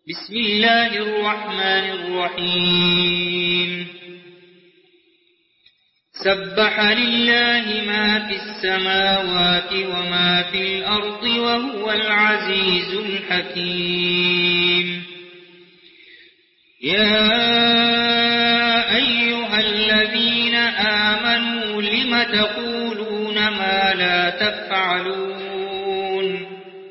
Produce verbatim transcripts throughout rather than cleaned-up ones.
بسم الله الرحمن الرحيم سبح لله ما في السماوات وما في الأرض وهو العزيز الحكيم يا أيها الذين آمنوا لم تقولون ما لا تفعلون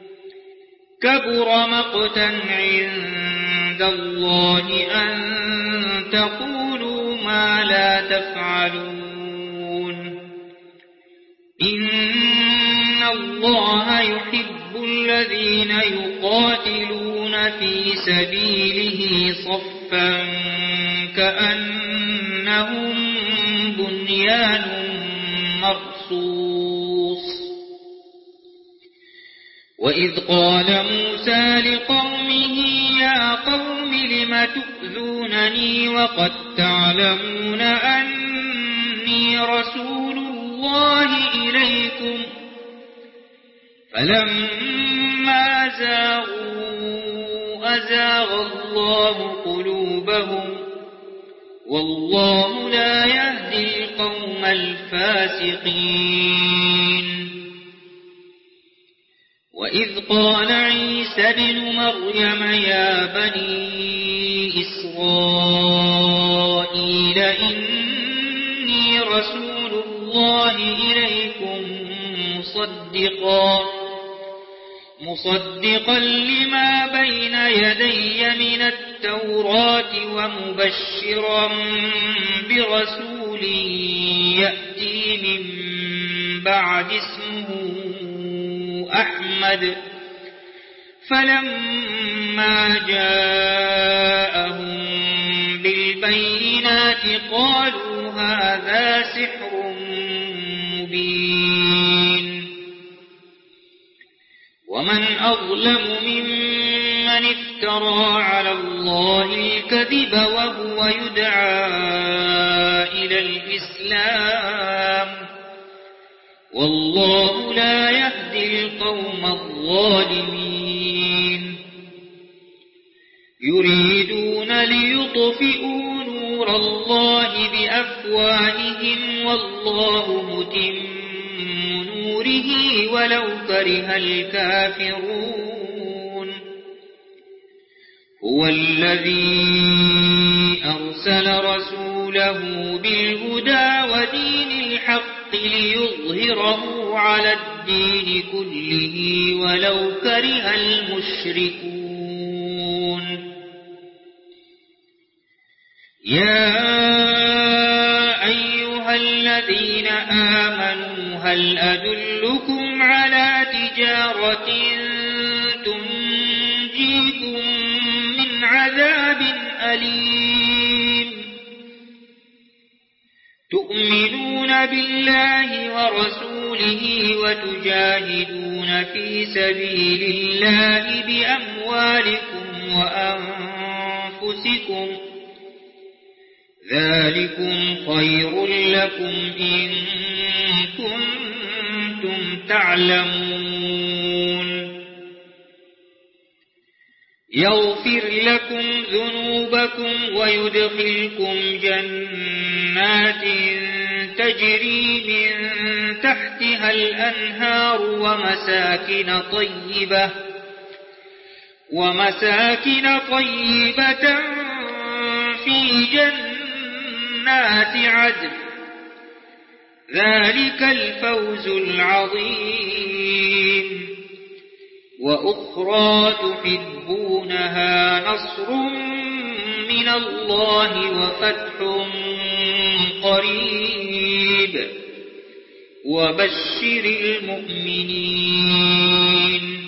كبر مقتا عند الله أن تقولوا ما لا تفعلون إن الله يحب الذين يقاتلون في سبيله صفا كأنهم بنيان مرصوص وإذ قال موسى لقومه يا قوم لم تؤذونني وقد تعلمون أني رسول الله إليكم فلما زاغوا أزاغ الله قلوبهم والله لا يهدي القوم الفاسقين وإذ قال عيسى ابن مريم يا بني إسرائيل إني رسول الله إليكم مصدقا مصدقا لما بين يدي من التوراة ومبشرا برسول يأتي من بعد اسمه أحمد فلما جاءهم بالبينات قالوا هذا سحر مبين ومن أظلم ممن افترى على الله الكذب وهو يدعى إلى الإسلام والله لا يهدي القوم الظالمين يريدون ليطفئوا نور الله بأفواههم والله متم نوره ولو كره الكافرون هو الذي أرسل رسوله بالهدى ودين الحق ليظهره على الدين كله ولو كره المشركون يا أيها الذين آمنوا هل أدلكم على تجارة تنجيكم من عذاب أليم تؤمنون بالله ورسوله وتجاهدون في سبيل الله بأموالكم وأنفسكم ذلكم خير لكم إن كنتم تعلمون يغفر لكم ذنوبكم ويدخلكم جنات تجري من تحتها الأنهار ومساكن طيبة ومساكن طيبة في جنات عدن ذلك الفوز العظيم وأخرى تحبونها نصر من الله وفتح قريب وبشر المؤمنين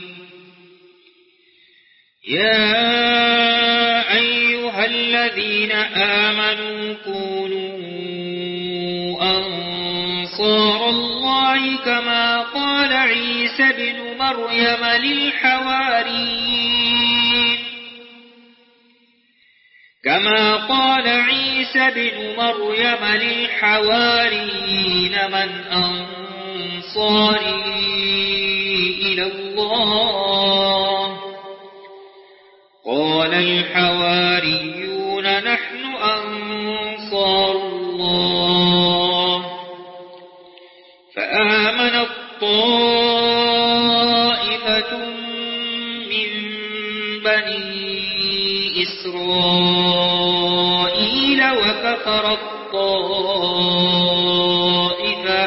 يا أيها الذين آمنوا كونوا أنصار الله كما قال عيسى بن مريم للحواريين كما قال عيسى بن مريم للحواريين من أنصاري إلى الله قال الحواريون نحن أنصار الله فآمنت طائفة من بني إسرائيل وكفرت طائفة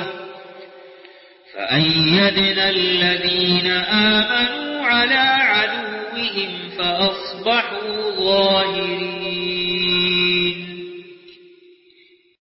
فأيدنا الذين آمنوا على عدوهم فأصبحوا ظاهرين